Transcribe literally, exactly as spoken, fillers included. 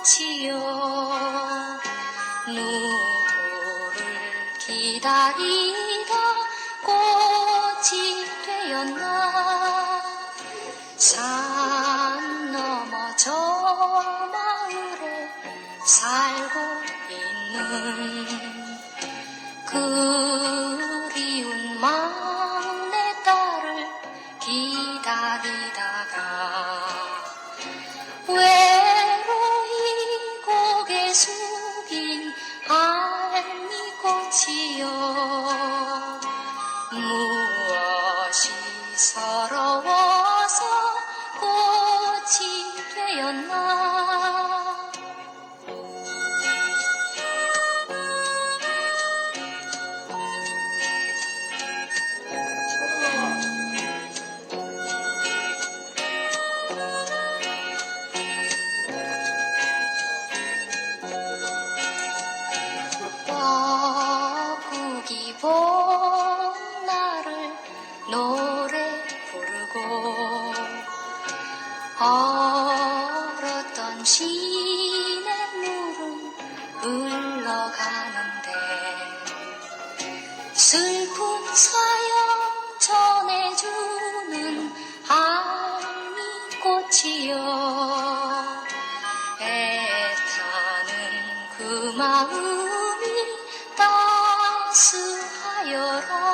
꽃이여 누구를 기다리다 꽃이 되었나. 산 넘어 저 마을에 살고 있는 그리운 막내딸을 기다리다가 외로이 고개 숙인 알미꽃이여 무엇이 서러워서 꽃이 되었나. 뻐꾸기 본 나를 노래 부르고 얼었던 시냇물은 흘러가는데 슬픈 사연 전해주는 알미꽃이여 애타는 그 마음이 따스하여라.